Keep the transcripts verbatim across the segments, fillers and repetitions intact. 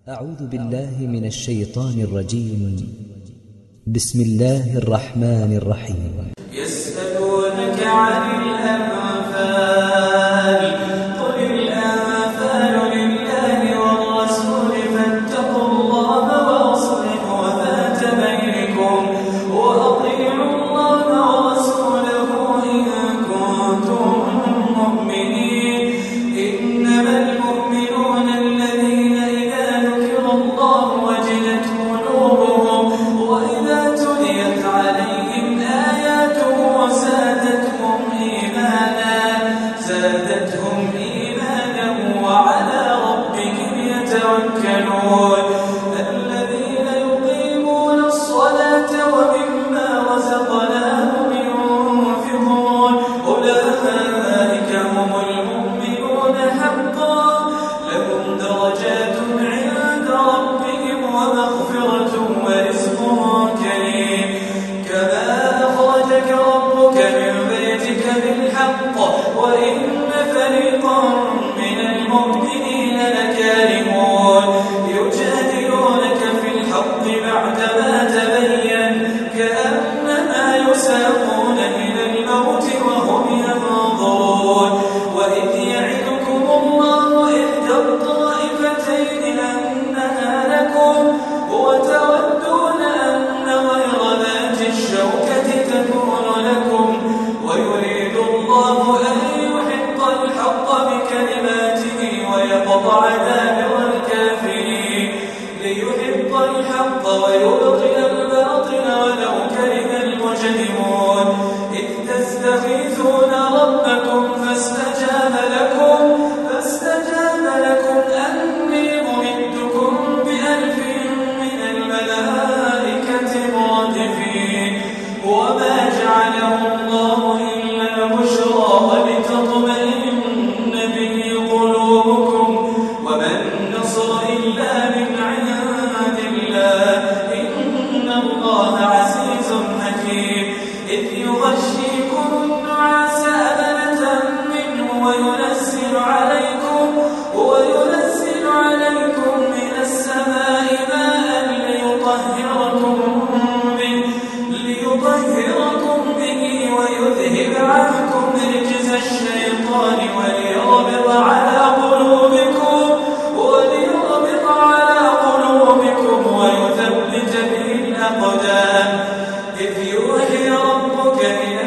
أعوذ بالله من الشيطان الرجيم. بسم الله الرحمن الرحيم. يسألونك عن الأنفال قل الأنفال لله والرسول فاتقوا الله وأصلحوا ذات بينكم وأطيعوا الله ورسوله إن كنتم مؤمنين. إنما المؤمنون الذين إذا ذكر الله وجلت قلوبهم وإذا تليت عليهم آياته زادتهم إيمانا زادتهم إيمانا وعلى ربهم يتوكلون. الذين يقيمون الصلاة ومما رزقناهم ينفقون أولئك هم المؤمنون حقا لهم درجات عند ربهم ومغفرة ورزق كريم. كما أخرجك ربك من بيتك بالحق وإن فريقا من المؤمنين لكارهون يجادلونك في الحق بعدما تبين كأنما يساقون إلى الموت وهم ينظرون. وإذ يعدكم الله إحدى الطائفتين أنها لكم وتودون أن غير ذات الشوكة تكون لكم ويريد الله أن يحق الحق بكلماته ويقطع دابر الكافرين ليحق الحق ويبطل الباطل ولو كره المجرمون. إذ تستغيثون ربكم فاستجاب لكم فاستجاب لكم أني ممدكم بألف من الملائكة مردفين. وما جعله الله إلا بشرى ولتطمئن به قلوبكم وما النصر إلا من عند الله إن الله عزيز حكيم. إذ يغشيكم النعاس أمنة منه وينزل عليكم وينزل عليكم من السماء ماء ليطهركم به ليطهركم به ويذهب عنكم رجز الشيطان وليربط على قلوبكم وليربط على قلوبكم ويثبت به الأقدام. إذ يوحي ربك إلى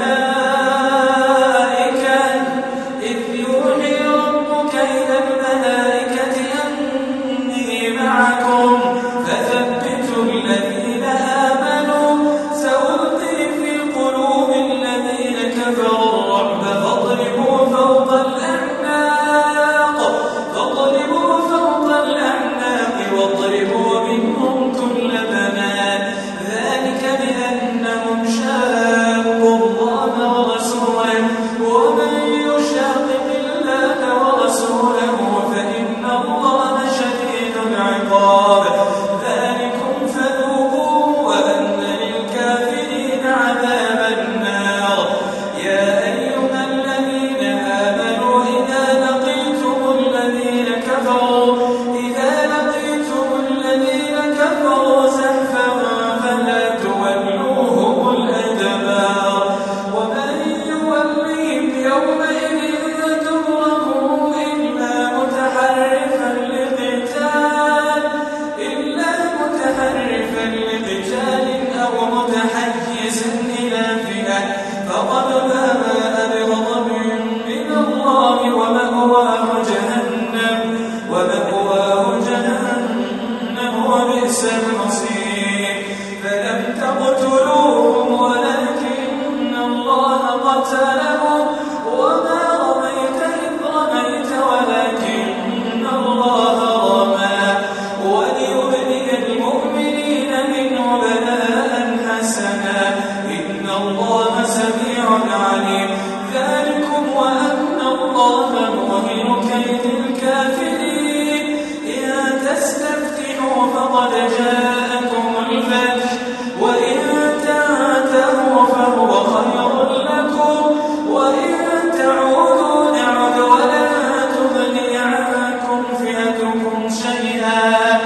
الملائكة إذ يوحي ربك إلى الملائكة أني معكم فثبتوا الذين آمنوا سألقي في قلوب الذين كفروا الرعب فاضربوا فوق الأعناق فاضربوا فوق الأعناق واضربوا منهم كل بنان ذلك بأنهم شاقوا الله ورسوله ومن يشاقق الله ورسوله فإن الله شديد العقاب. ذلكم فذوقوه وأن للكافرين عذاب النار. يا أيها الذين آمنوا إذا لقيتم الذين كفروا إذا لقيتم الذين كفروا زحفا فلا تولوهم الأدبار. ومن يوليهم يومئذ دبره إلا متحرفا لقتال إلا متحرفا لقتال أو متحيزا إلى فئة فقد باء بغضب من الله ومأواه جهنم ومأواه جهنم وبئس المصير. فلم تقتلوهم ولكن الله قتلهم وما رميت إذ رميت ولكن الله رمى وليبلي المؤمنين منه بلاء حسنا إن الله سميع عليم. ذلكم وأن الله موهن كيد الكافرين. إن تستفتحوا فقد جاءكم الفتح وإن تنتهوا فهو خير لكم وإن تعودوا نعد ولن تغني عنكم فئتكم شيئا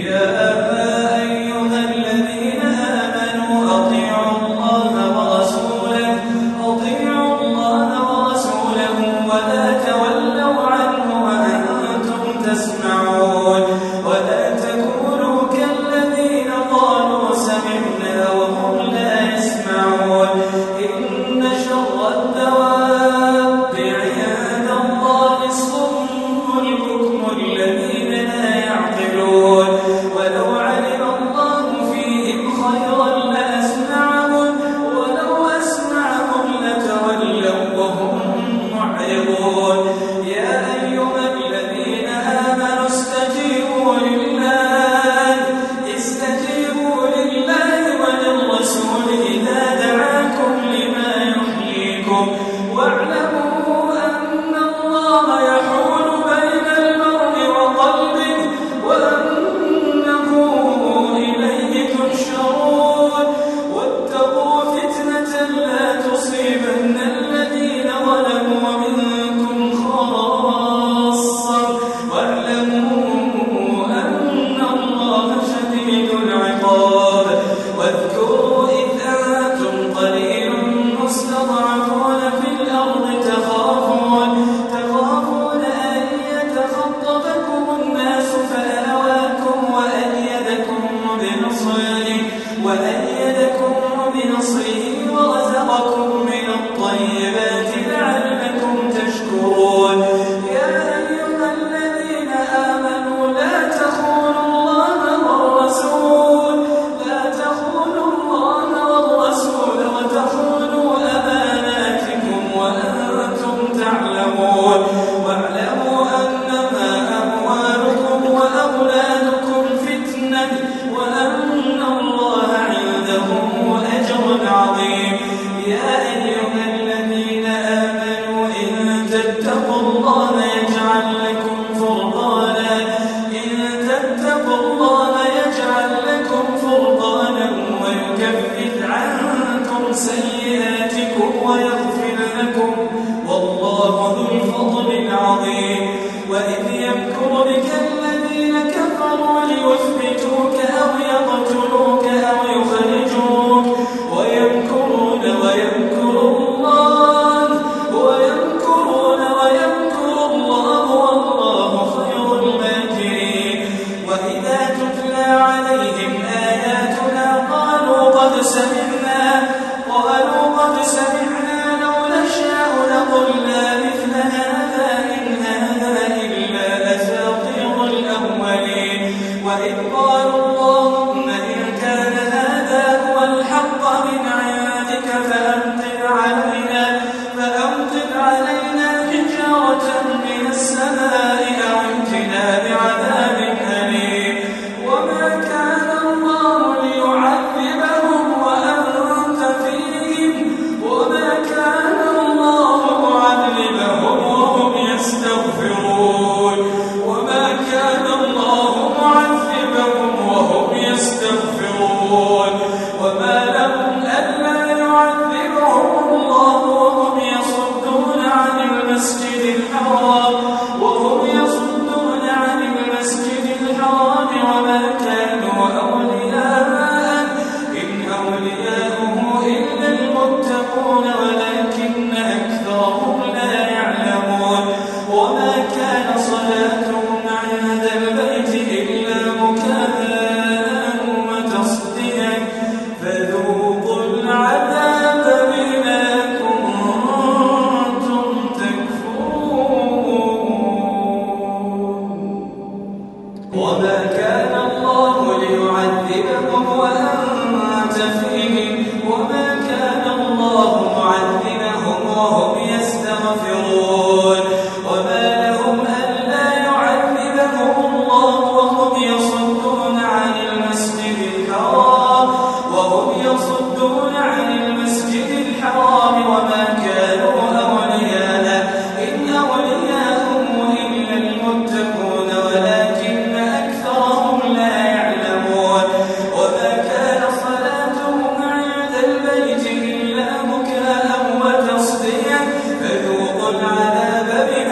فذوقوا العذاب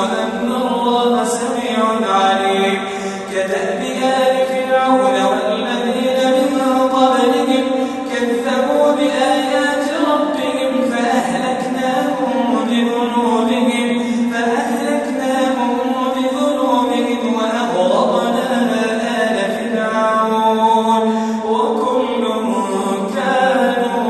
وأن الله سميع عليم. كدأب آل فرعون والذين من قبلهم كذبوا بآيات ربهم فأهلكناهم بذنوبهم فأهلكناهم بذنوبهم وأغرقنا آل فرعون وكل كانوا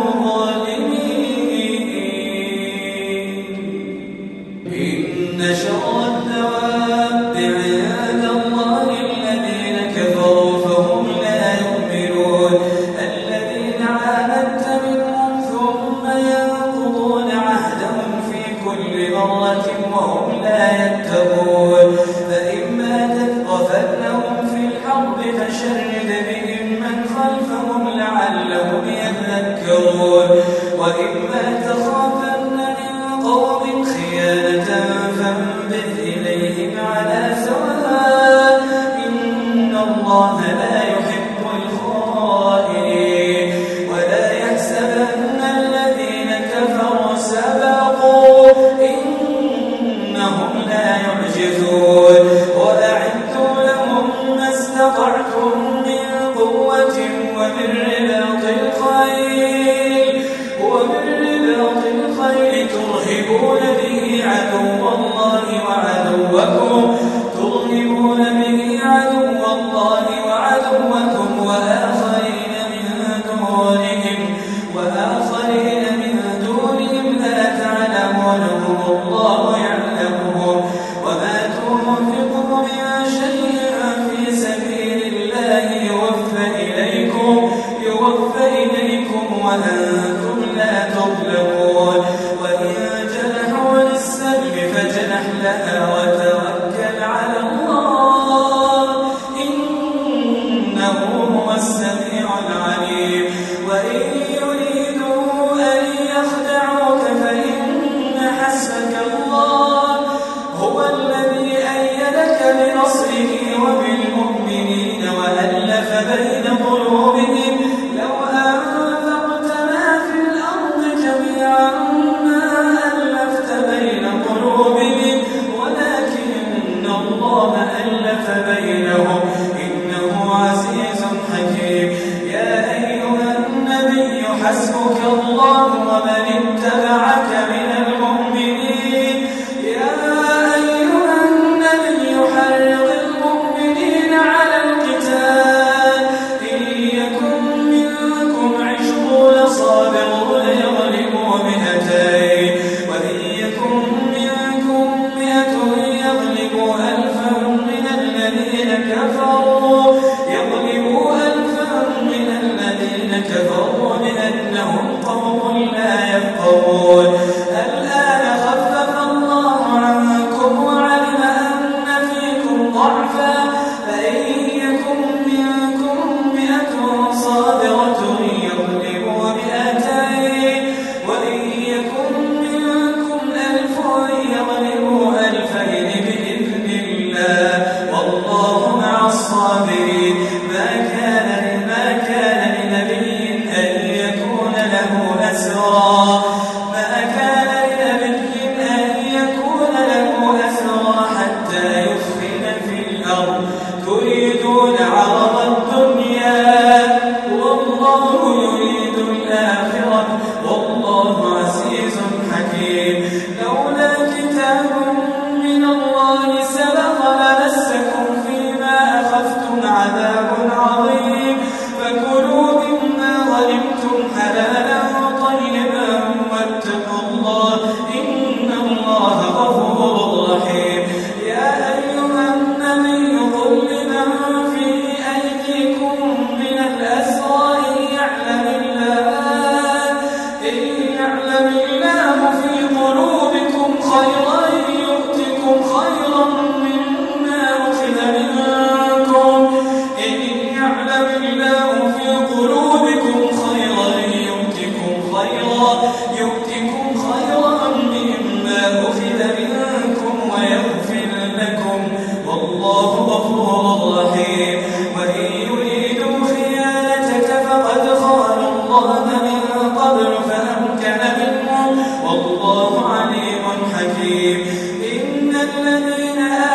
ظالمين. إن شر الدواب عند الله الذين كفروا فهم لا يؤمنون الذين عاهدت منهم ثم ينقضون عهدهم في كل مرة وهم لا يتقون. فإما تثقفنهم في الحرب فشرد بهم من خلفهم لعلهم يذكرون وإما تخافن من قوم خيانة فانبذ إليهم على سواء إن الله لا يحب الخائنين. ولا يحسبن الذين كفروا سبقوا إنهم لا يعجزون وأعدوا لهم ما استطعتم من قوة ومن رباط الخيل ومن رباط الخيل ترهبون به عدو الله وعدوكم ترهبون به عدو الله وعدوكم وآخرين من دونهم وآخرين من دونهم لا تعلمونهم الله يعلمهم. وما تنفقوا من شيء في سبيل الله يوفى إليكم يوفى إليكم وأنتم لا تظلمون. وإن جنحوا للسلم فاجنح لها وتوكل على الله إنه هو السميع العليم. وإن يريدوا أن يخدعوك فإن حسبك الله هو الذي أيدك بنصره وبالمؤمنين وألف بين قلوبهم لو أنفقت ما في الأرض جميعا ما ألفت بين قلوبهم ولكن الله ألف بينهم إنه عزيز حكيم. يا أيها النبي حسبك الله ومن اتبعك من المؤمنين. يا أيها النبي حرض المؤمنين على القتال إن يكن منكم عشرون صابرون يغلبوا مئتين وإن يكن منكم مئة يغلبوا ألفا من الذين كفروا يغلبوا ألفا من الذين كفروا بأنهم قوم لا يفقهون. الآن خفف الله عنكم وعلم أن فيكم ضعفا فإن يكن منكم مئة صابرة يغلبوا مئتين وإن يكن منكم ألف يغلبوا ألفين بإذن الله والله مع الصابرين. ما كان ما كان لنبي أن يكون له أسرى ما كان لنبي أن يكون له أسرى حتى يثخن في الأرض تريدون عرض الدنيا والله يريد الآخرة والله عزيز حكيم. لولا كتاب من الله سبق لمسكم فيما أخذتم عذاب عظيم فكلوا مما غنمتم حلالا طيبا واتقوا الله إن الله غفور رحيم. يا أيها النبي قل لمن في أيديكم من الأسرى إن يعلم الله إن يعلم الله في قلوبكم خيرا يؤتكم خيرا مما أخذ منكم إن يعلم الله في قلوبكم خيرا يؤتكم خيرا يؤتكم خيرا مما أخذ منكم ويغفر لكم والله غفور رحيم. وإن يريدوا خيانتك فقد خانوا الله من قبل فأمكن منهم والله عليم حكيم. إن الذين الذين